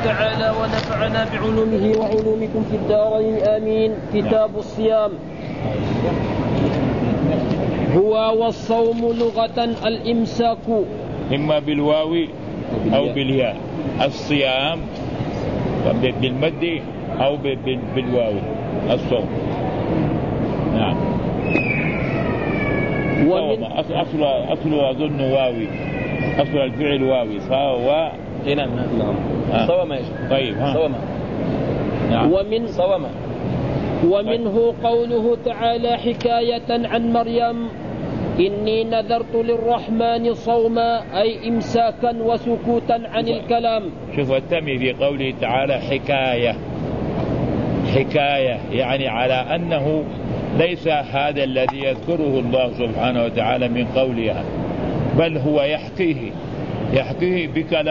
تعالى ونفعنا بعلومه وعلومكم في الدارين آمين. كتاب الصيام. هو والصوم لغة الإمساك إما بالواو أو بالياء. الصيام بالمد أو بالواو الصوم. نعم. أصل أظن واوي، أصل الفعل واوي صاوى. نعم. صوم. طيب صوم. نعم. ومنه قوله تعالى حكاية عن مريم إني نذرت للرحمن صوما أي إمساكا وسكوتا عن الكلام. شوف التمي في قوله تعالى حكاية يعني على أنه ليس هذا الذي يذكره الله سبحانه وتعالى من قولها، بل هو يحكيه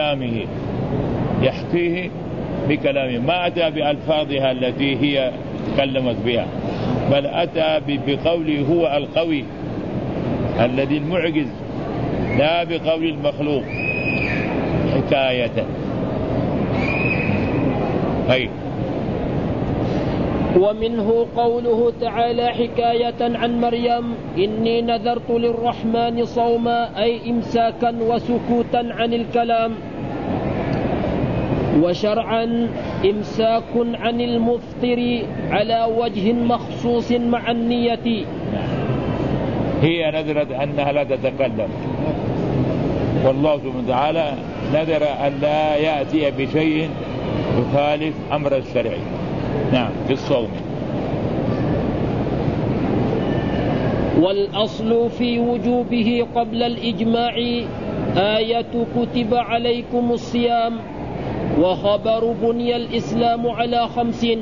بكلامه ما أتى بألفاظها التي هي تكلمت بها، بل أتى بقوله هو القوي الذي المعجز، لا بقول المخلوق. حكاية. هي. ومنه قوله تعالى حكاية عن مريم إني نذرت للرحمن صوما أي إمساكا وسكوتا عن الكلام. وشرعا إمساك عن المفطر على وجه مخصوص مع النية. هي نذرت أنها لا تتكلم، والله سبحانه وتعالى نذر أن لا يأتي بشيء يخالف أمر الشرع. نعم. في الصوم. والأصل في وجوبه قبل الإجماع آية كتب عليكم الصيام، وخبر بني الإسلام على 5.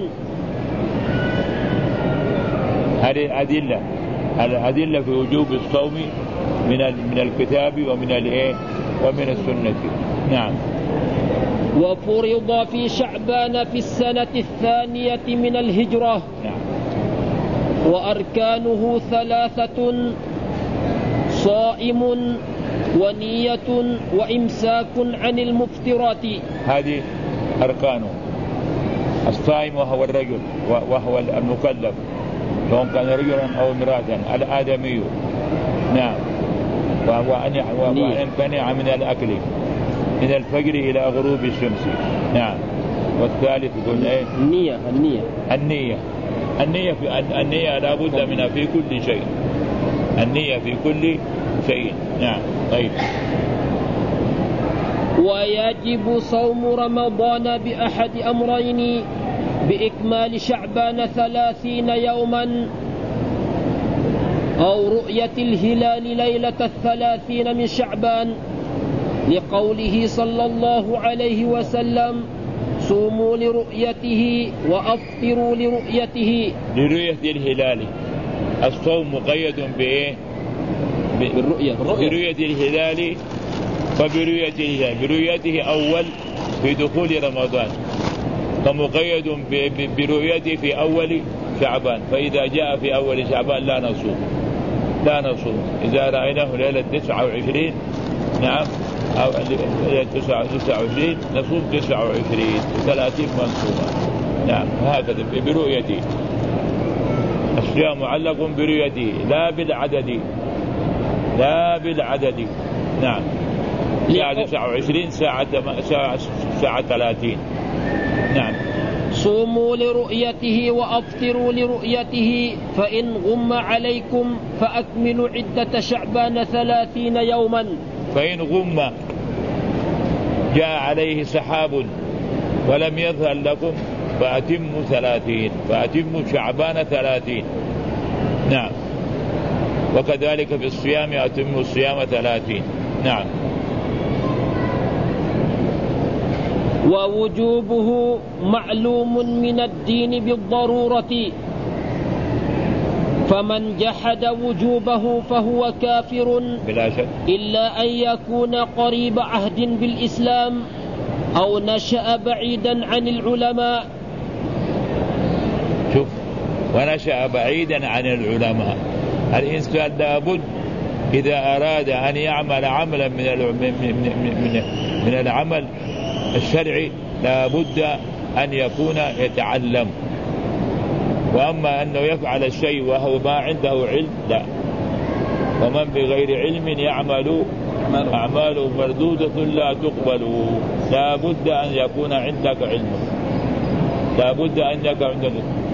هذه الأدلة في وجوب الصوم من الكتاب ومن السنة. نعم. وفرض في شعبان في السنة 2 من الهجرة. نعم. وأركانه 3: صائم ونية وإمساك عن المفطرات. هذه أركانه. الصائم وهو الرجل وهو المكلف، سواء كان رجلا أو امرأة، الآدمي. نعم. وأن يمتنع من الأكل من الفجر إلى غروب الشمس. نعم. والثالث يقول إيه؟ النية لا بد منها في كل شيء. النية في كل شيء. نعم. طيب. ويجب صوم رمضان بأحد أمرين: بإكمال شعبان 30 يوما، أو رؤية الهلال ليلة 30 من شعبان، لقوله صلى الله عليه وسلم: صوموا لرؤيته وأفطروا لرؤيته. لرؤية الهلال. الصوم مقيد بإيه؟ برؤية الهلال. برؤيته أول في دخول رمضان، فمقيد برؤيته في أول شعبان، فإذا جاء في أول شعبان لا نصوم. إذا رأيناه ليلة 29 نعم أو 29 نصوم 29 30 منصومة. نعم. هكذا برؤيته. الصيام معلق برؤيته لا بالعدد. نعم. ساعة 29 ساعة 30. نعم. صوموا لرؤيته وأفطروا لرؤيته، فإن غم عليكم فأكملوا عدة شعبان 30 يوما. فإن غم جاء عليه سحاب ولم يظهر لكم فأتموا 30، فأتموا شعبان 30. نعم. وكذلك في الصيام أتموا الصيام 30. نعم. ووجوبه معلوم من الدين بالضرورة، فمن جحد وجوبه فهو كافر بلا شك، إلا أن يكون قريب عهد بالإسلام أو نشأ بعيدا عن العلماء. شوف، ونشأ بعيدا عن العلماء. الإنسان لابد إذا أراد أن يعمل عملا من العمل الشرعي لا بد أن يكون يتعلم. وأما أنه يفعل الشيء وهو ما عنده علم لا. ومن بغير علم يعمل أعماله مردودة لا تقبل. لا بد أن يكون عندك علم. لا بد أن يكون عندك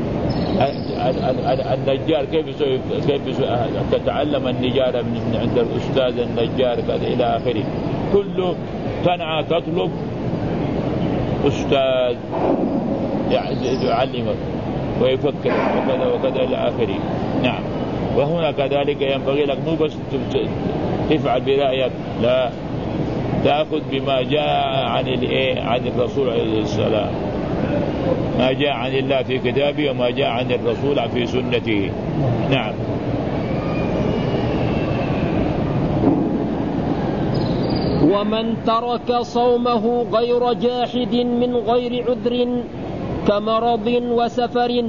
النجار كيف تتعلم النجارة من عند الأستاذ النجار كذا إلى آخره. كل صنعة تطلب أستاذ يعلمك ويفكر وكذا وكذا إلى آخره. نعم. وهنا كذلك ينبغي لك مو بس تفعل برأيك، لا، تأخذ بما جاء عن الرسول عليه السلام، ما جاء عن الله في كتابه وما جاء عن الرسول في سنته. نعم. ومن ترك صومه غير جاحد من غير عذر كمرض وسفر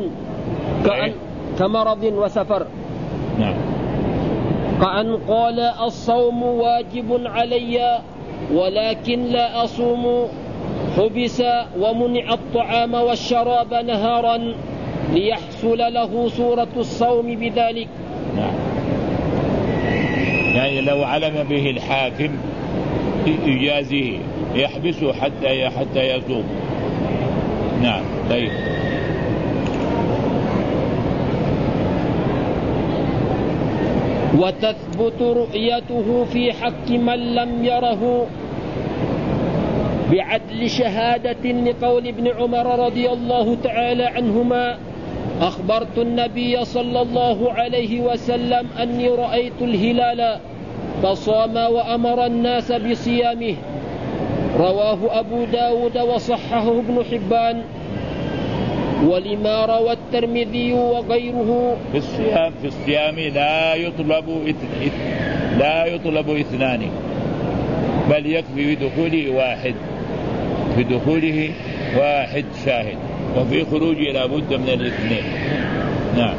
كمرض وسفر. نعم. كأن قال الصوم واجب علي ولكن لا أصوم، حبس ومنع الطعام والشراب نهارا ليحصل له صورة الصوم بذلك. نعم. يعني لو علم به الحاكم يجازيه يحبسه حتى يصوم. نعم. طيب. وتثبت رؤيته في حق من لم يره بعدل شهادة لقول ابن عمر رضي الله تعالى عنهما: أخبرت النبي صلى الله عليه وسلم أني رأيت الهلال فصام وأمر الناس بصيامه. رواه أبو داود وصححه ابن حبان. ولما روى الترمذي وغيره في الصيام لا يطلب اثنان، بل يكفي بدخوله واحد، بدخوله واحد شاهد، وفي خروجه لا بد من الاثنين. نعم.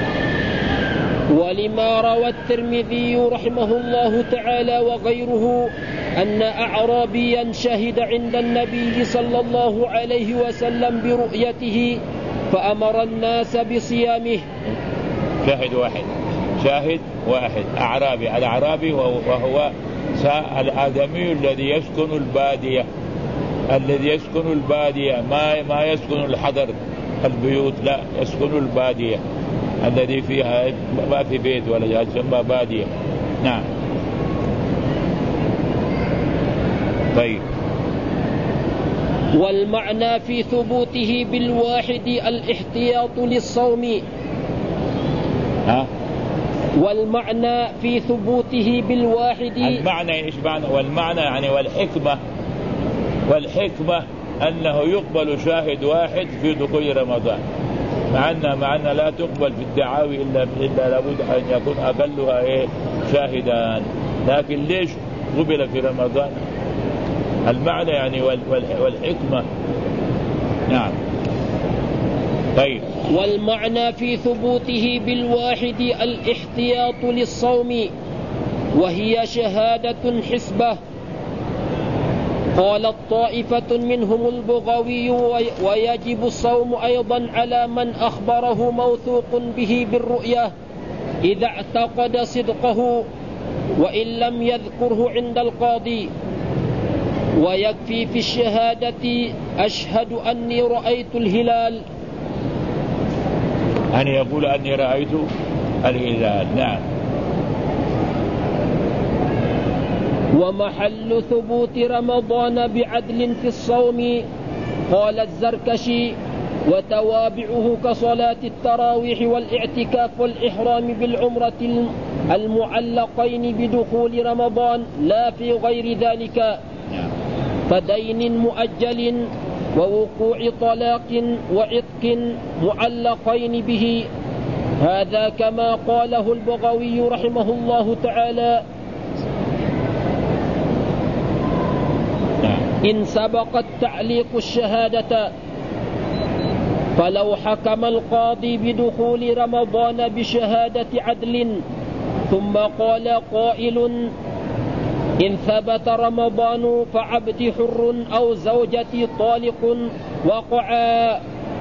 ولما روى الترمذي رحمه الله تعالى وغيره أن أعرابيا شهد عند النبي صلى الله عليه وسلم برؤيته فأمر الناس بصيامه. شاهد واحد أعرابي. الأعرابي وهو الآدمي الذي يسكن البادية، ما يسكن الحضر البيوت، لا، يسكن البادية الذي فيها ما في بيت ولا يسمى بادية. نعم. طيب. والمعنى في ثبوته بالواحد الاحتياط للصوم. والمعنى في ثبوته بالواحد، المعنى ايش معنى؟ والمعنى يعني والحكمة أنه يقبل شاهد واحد في دخول رمضان، مع أن لا تقبل في الدعاوي إلا لابد أن يكون أقلها شاهدان. لكن ليش قبل في رمضان؟ المعنى يعني والحكمة. نعم. طيب. والمعنى في ثبوته بالواحد الاحتياط للصوم، وهي شهادة حسبة. قالت طائفة منهم البغوي: ويجب الصوم أيضا على من أخبره موثوق به بالرؤية إذا اعتقد صدقه وإن لم يذكره عند القاضي. ويكفي في الشهادة أشهد أني رأيت الهلال، أن يقول أني رأيت الهلال. نعم. ومحل ثبوت رمضان بعدل في الصوم، قال الزركشي: وتوابعه كصلاة التراويح والاعتكاف والإحرام بالعمرة المعلقين بدخول رمضان لا في غير ذلك، فدين مؤجل ووقوع طلاق وعتق معلقين به. هذا كما قاله البغوي رحمه الله تعالى: إن سبقت تعليق الشهادة، فلو حكم القاضي بدخول رمضان بشهادة عدل ثم قال قائل: إن ثبت رمضان فعبدي حر أو زوجتي طالق وقعا.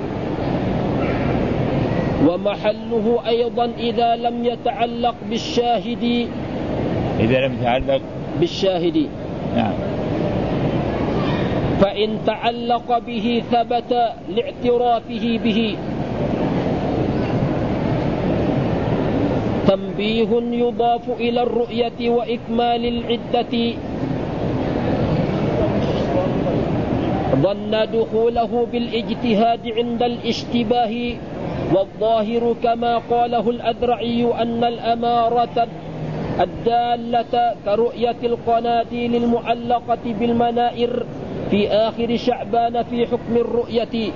ومحله أيضا إذا لم يتعلق بالشاهد، إذا لم يتعلق بالشاهد. نعم. فإن تعلق به ثبت لاعترافه به. تنبيه يضاف إلى الرؤية وإكمال العدة. ظن دخوله بالاجتهاد عند الاشتباه، والظاهر كما قاله الأذرعي أن الأمارة الدالة كرؤية القناديل المعلقة بالمنائر في آخر شعبان في حكم الرؤية.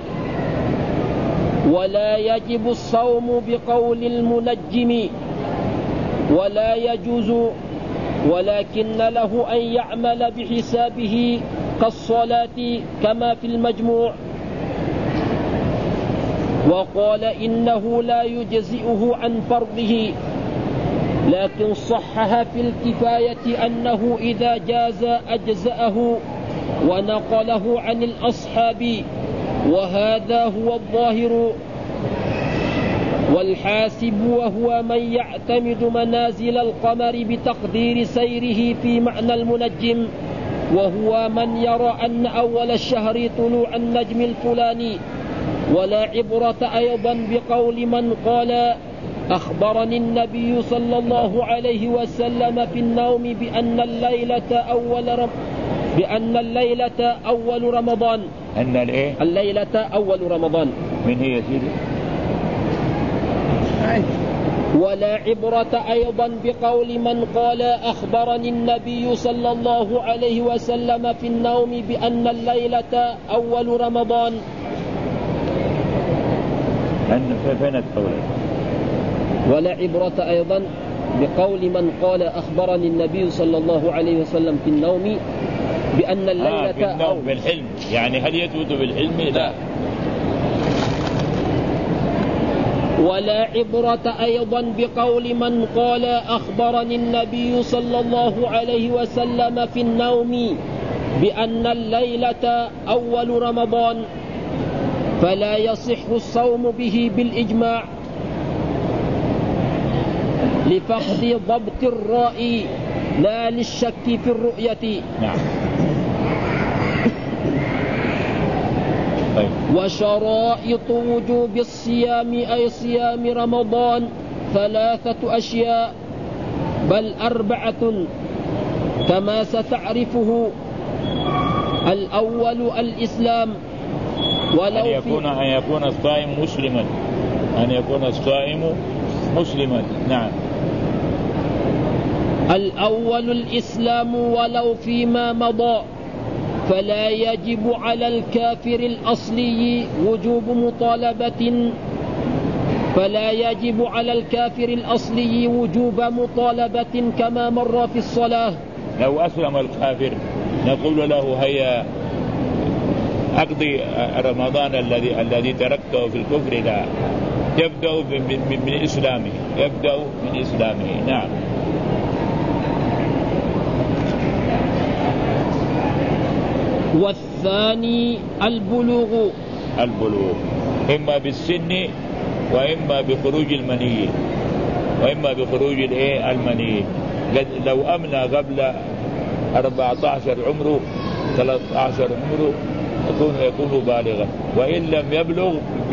ولا يجب الصوم بقول المنجم ولا يجوز، ولكن له أن يعمل بحسابه كالصلاة كما في المجموع. وقال إنه لا يجزئه عن فرضه، لكن صحها في الكفاية أنه إذا جاز أجزأه، ونقله عن الأصحاب، وهذا هو الظاهر. والحاسب وهو من يعتمد منازل القمر بتقدير سيره في معنى المنجم، وهو من يرى أن أول الشهر طلوع النجم الفلاني. ولا عبرة أيضا بقول من قال أخبرني النبي صلى الله عليه وسلم في النوم بأن الليلة أول رمضان. الليلة أول رمضان. من هي سيدي؟ ولا عبرة أيضا بقول من قال أخبرني النبي صلى الله عليه وسلم في النوم بأن الليلة أول رمضان. فين القول؟ ولا عبرة أيضا بقول من قال أخبرني النبي صلى الله عليه وسلم في النوم بأن الليلة في النوم بالحلم، يعني هل يثبت بالحلم؟ لا. ولا عبرة أيضا بقول من قال أخبرني النبي صلى الله عليه وسلم في النوم بأن الليلة أول رمضان، فلا يصح الصوم به بالإجماع لفقد ضبط الرأي لا للشك في الرؤية. نعم. طيب. وشرائط وجوب الصيام أي صيام رمضان 3 أشياء، بل 4 كما ستعرفه. الأول الإسلام، أن يكون الصائم مسلما، أن يكون الصائم مسلما. نعم. الأول الإسلام ولو فيما مضى، فلا يجب على الكافر الأصلي وجوب مطالبة كما مر في الصلاة. لو أسلم الكافر نقول له هيا أقضي رمضان الذي تركته في الكفر، لا، يبدأ من إسلامه. نعم. والثاني البلوغ، إما بالسن وإما بخروج المني، المني. لو أمنى قبل 14 عمره 13 عمره يكون بالغا، وإن لم يبلغ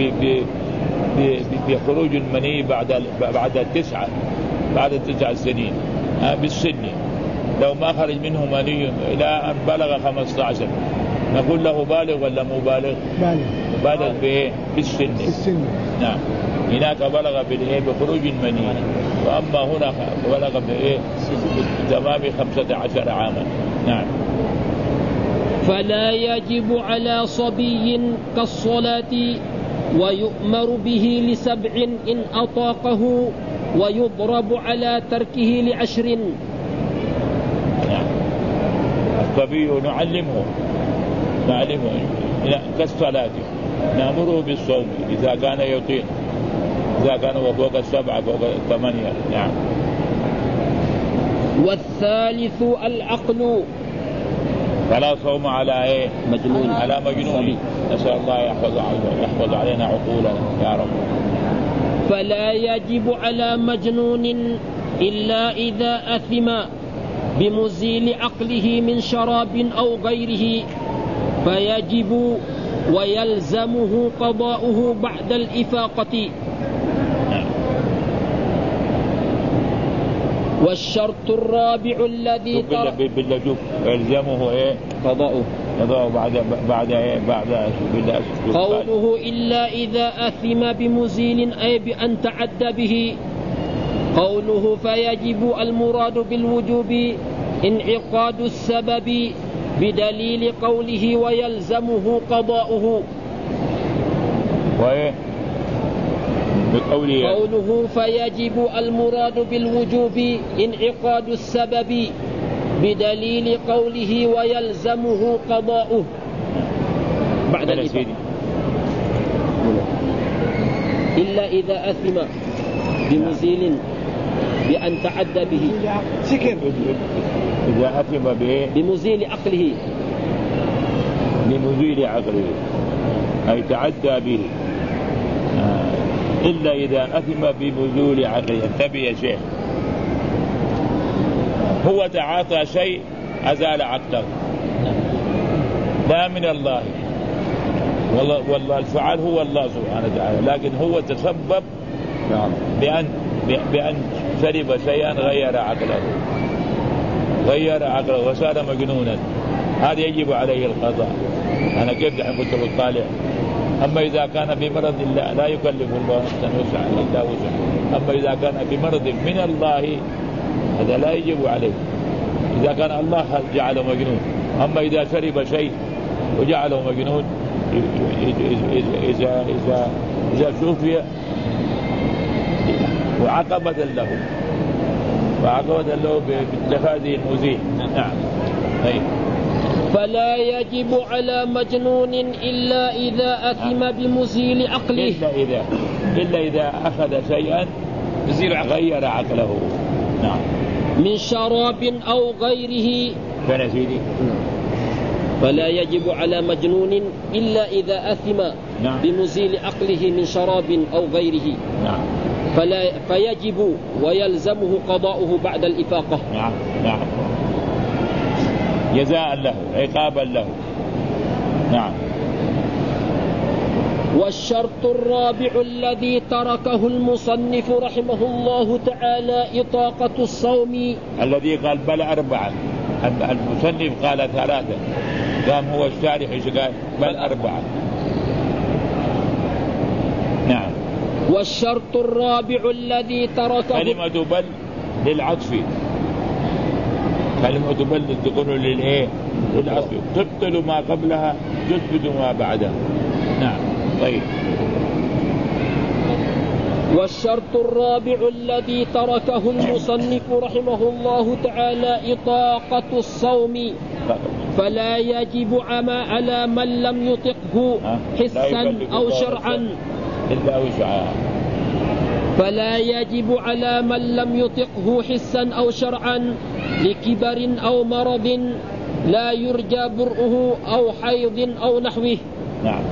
بخروج المني بعد 9 سنين بالسن. لو ما خرج منه مني إلى أن بلغ 15 نقول له بالغ ولا مو بالغ؟ بالغ بالسن. نعم. هناك بلغ بخروج المني، وأما هنا بلغ بتمام 15 عاما. نعم. فلا يجب على صبي كالصلاة، ويؤمر به ل7 إن أطاقه، ويضرب على تركه ل10. نعم. الصبي نعلمه كالصلاة، نأمره بالصوم إذا كان يطيق، إذا كان فوق 7 فوق 8. نعم. والثالث العقل. فلا صوم على إيه؟ مجنون. على مجنون. نسأل الله يحفظ علينا عقولنا يا رب. فلا يجب على مجنون إلا إذا أثم بمزيل عقله من شراب أو غيره، فيجب ويلزمه قضاؤه بعد الإفاقة. والشرط الرابع الذي باللجوء يلزمه إيه؟ قضاؤه بعد قوله إلا إذا أثم بمزيل أي بأن تعدى به. قوله فيجب المراد بالوجوب انعقاد السبب بدليل قوله ويلزمه قضاؤه. قوله فيجب المراد بالوجوب انعقاد السبب بدليل قوله ويلزمه قضاؤه بعد الإفاقة. إلا إذا أثم بمزيل بأن تعدى به. إذا أثم به بمزيل عقله أي تعدى به. إلا إذا أثم بمزول عقله. انتبه يا شيخ، هو تعاطى شيء أزال عقله لا من الله، والله الفعال هو الله سبحانه وتعالى، لكن هو تسبب بأن شرب شيئا غير عقله وصار مجنونا. هذا يجب عليه القضاء. أنا كيف دحين كنت بطالع. أما إذا كان بمرض لا يكلف الله نفسا وسعها إلا وسعها. أما إذا كان بمرض من الله هذا لا يجب عليه، إذا كان الله جعله مجنون. أما إذا شرب شيء وجعله مجنون إذا شوفي وعقبة له باتخاذ المزيل. نعم. فلا يجب على مجنون إلا إذا أثم بمزيل عقله. إلا إذا أخذ شيئا غير عقله. نعم. من شراب أو غيره. فنسيدي. فلا يجب على مجنون إلا إذا أثم بمزيل عقله من شراب أو غيره. نعم. فيجب ويلزمه قضاؤه بعد الإفاقة. نعم. جزاء له عقابا له. نعم. والشرط الرابع الذي تركه المصنف رحمه الله تعالى إطاقة الصوم. الذي قال بل 4، المصنف قال 3، قام هو الشارح قال بل 4. نعم. والشرط الرابع الذي تركه. كلمة بل للعطف، كلمة بل تكون للعطف، تبطل ما قبلها تثبت ما بعدها. نعم. طيب. والشرط الرابع الذي تركه المصنف رحمه الله تعالى إطاقة الصوم. فلا يجب على من لم يطقه حسا أو شرعا إلا وسعها. فلا يجب على من لم يطقه حسا أو شرعا لكبر أو مرض لا يرجى برؤه أو حيض أو نحوه. نعم.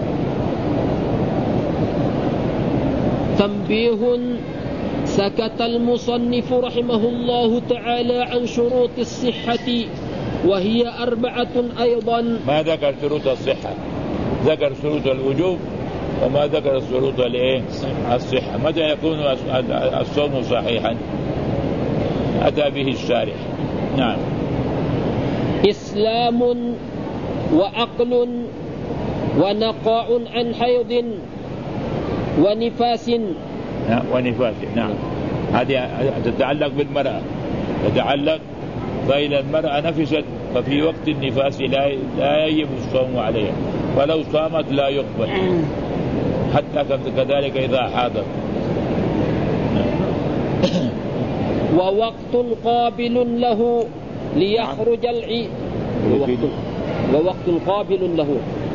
تنبيه: سكت المصنف رحمه الله تعالى عن شروط الصحة وهي 4 أيضا. ما ذكر شروط الصحة، ذكر شروط الوجوب وما ذكر شروط الصحة. متى يكون الصوم صحيحا؟ أتى به الشارح. نعم. إسلام وعقل ونقاء عن حيض ونفاس. نعم. هذه تتعلق بالمرأة، فإذا المرأة نفست ففي وقت النفاس لا يجب الصوم عليها، ولو صامت لا يقبل، حتى كذلك إذا حاضت. ووقت قابل له ليخرج ووقت قابل له.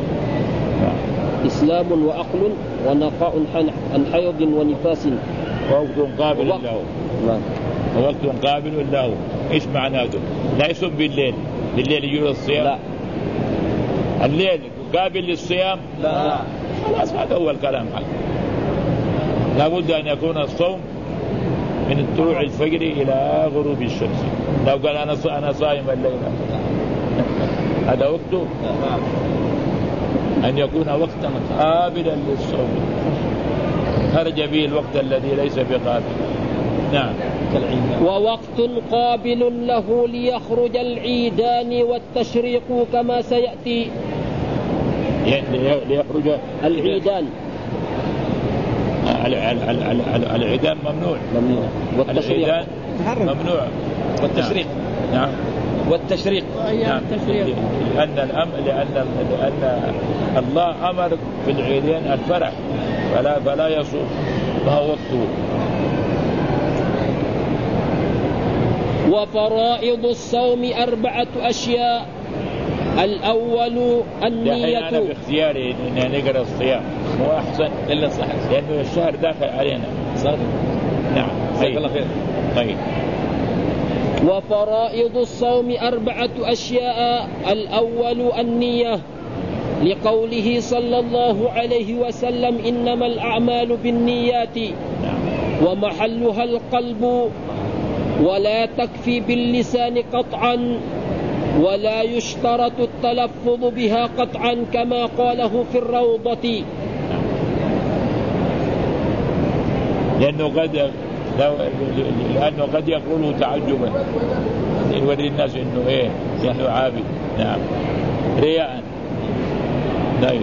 إسلام وعقل ونقاء عن حيض ونفاس. ووقت قابل له. ووقت قابل له. إيش معناته؟ لا يصوم بالليل يجوز الصيام؟ لا. الليل قابل للصيام؟ لا. خلاص هذا هو الكلام حق. لابد أن يكون الصوم من طلوع الفجر إلى غروب الشمس. لو قال أنا صائم الليلة هذا وقته أن يكون وقتا قابلا للصوم، خرج به الوقت الذي ليس بقابل. نعم. ووقت قابل له ليخرج العيدان والتشريق كما سيأتي. ليخرج العيدان. العيدان ممنوع. والتشريق ممنوع. والتشريق. نعم. والتشريق. نعم. لأن الله أمر في العيدين الفرح فلا يصوم، فهو وقته. وفرائض الصوم 4 أشياء. الأول النية. أنا باختياري إن نقرأ الصيام مو أحسن إلا صح، لأنه الشهر داخل علينا. صادق. نعم. جزاك الله خير. طيب. وفرائض الصوم 4 أشياء. الأول النية، لقوله صلى الله عليه وسلم إنما الأعمال بالنيات، ومحلها القلب، ولا تكفي باللسان قطعا، ولا يشترط التلفظ بها قطعا كما قاله في الروضة. لأنه قد يقولوا تعجبا يوري الناس إنه عابد. نعم. رياء. طيب.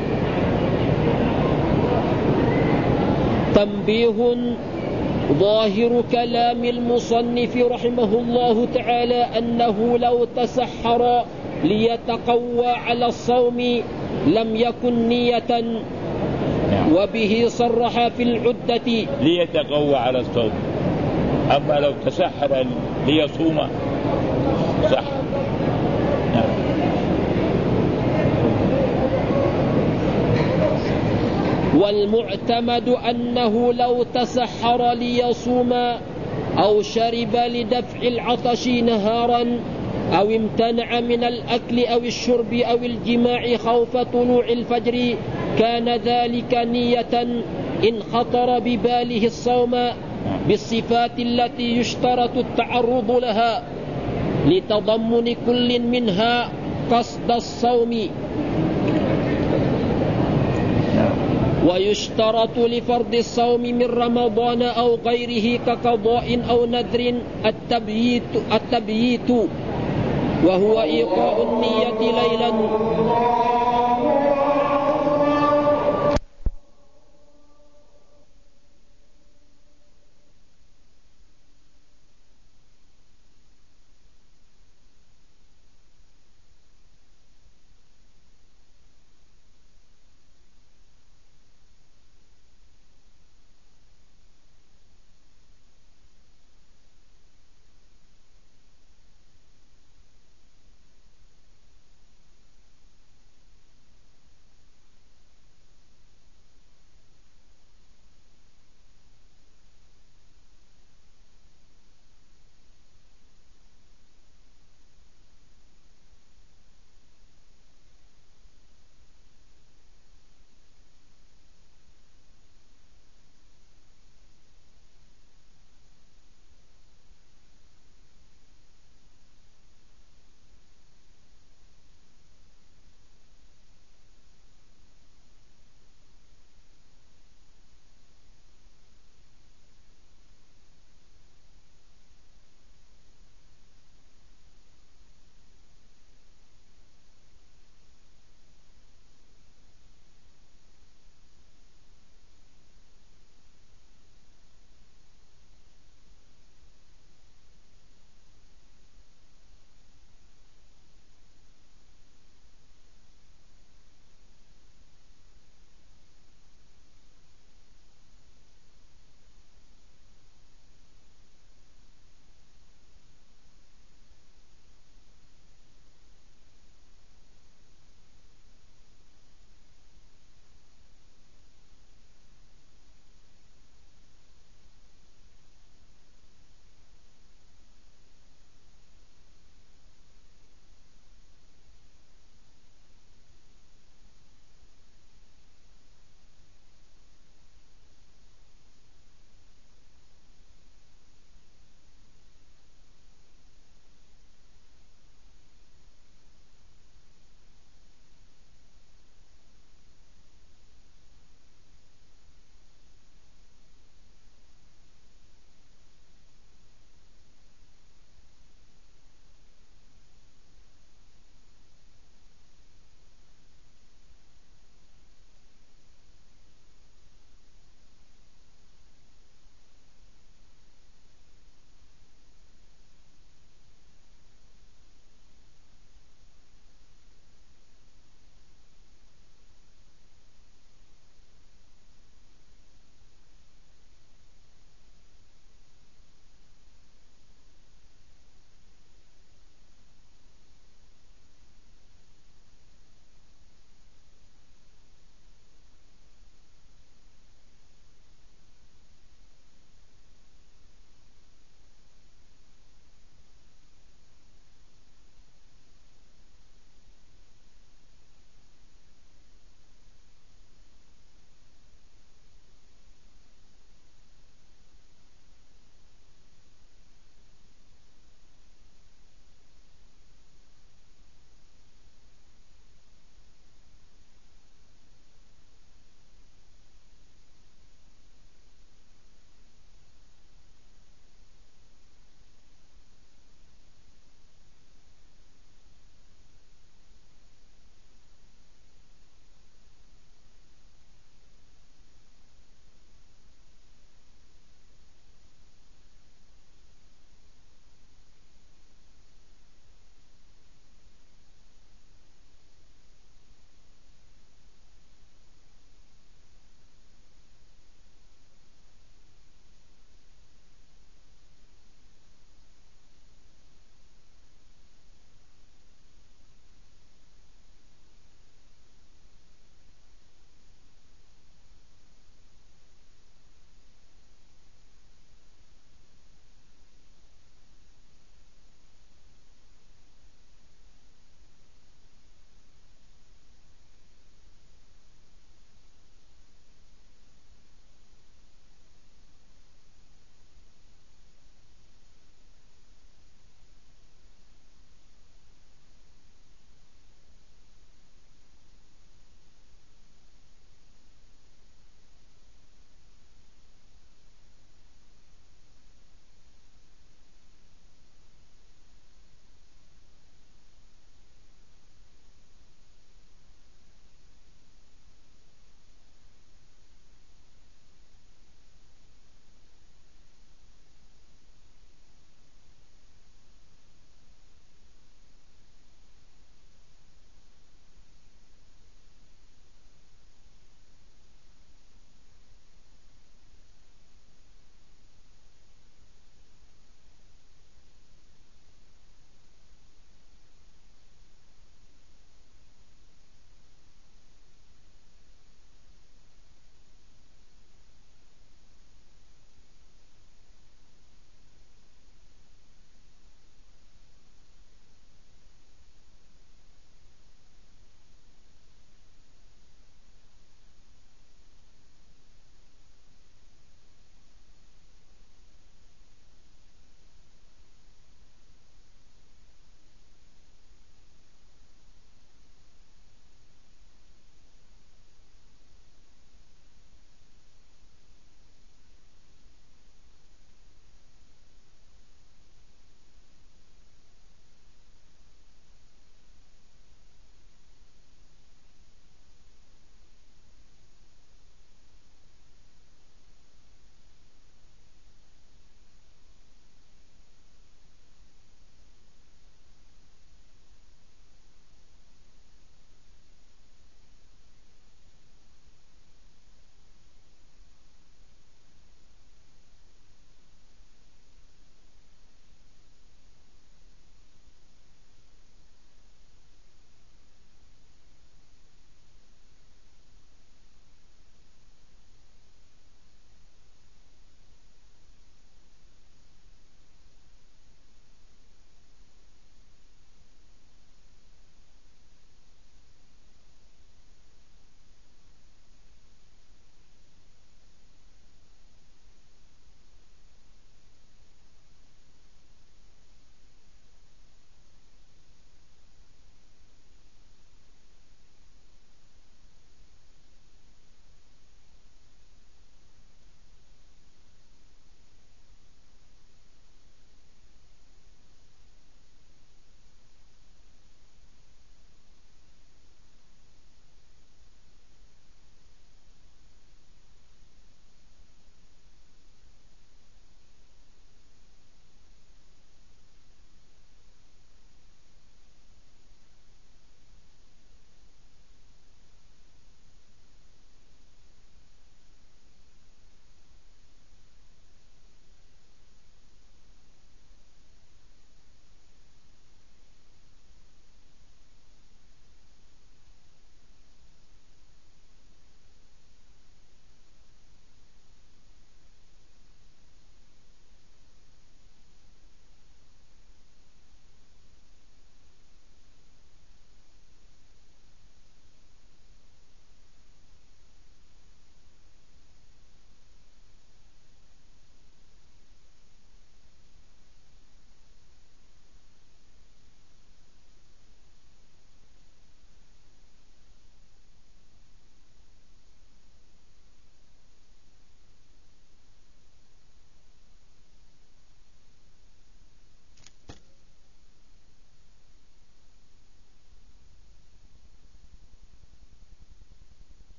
تنبيه: ظاهر كلام المصنف رحمه الله تعالى أنه لو تسحر ليتقوى على الصوم لم يكن نية، وبه صرح في العدة. ليتقوى على الصوم، أما لو تسحر ليصوم صح. نعم. والمعتمد أنه لو تسحر ليصوم أو شرب لدفع العطش نهارا أو امتنع من الأكل أو الشرب أو الجماع خوف طلوع الفجر كان ذلك نية إن خطر بباله الصوم بالصفات التي يشترط التعرض لها لتضمن كل منها قصد الصوم. ويشترط لفرض الصوم من رمضان أو غيره كقضاء أو نذر التبييت، وهو إيقاع النية ليلا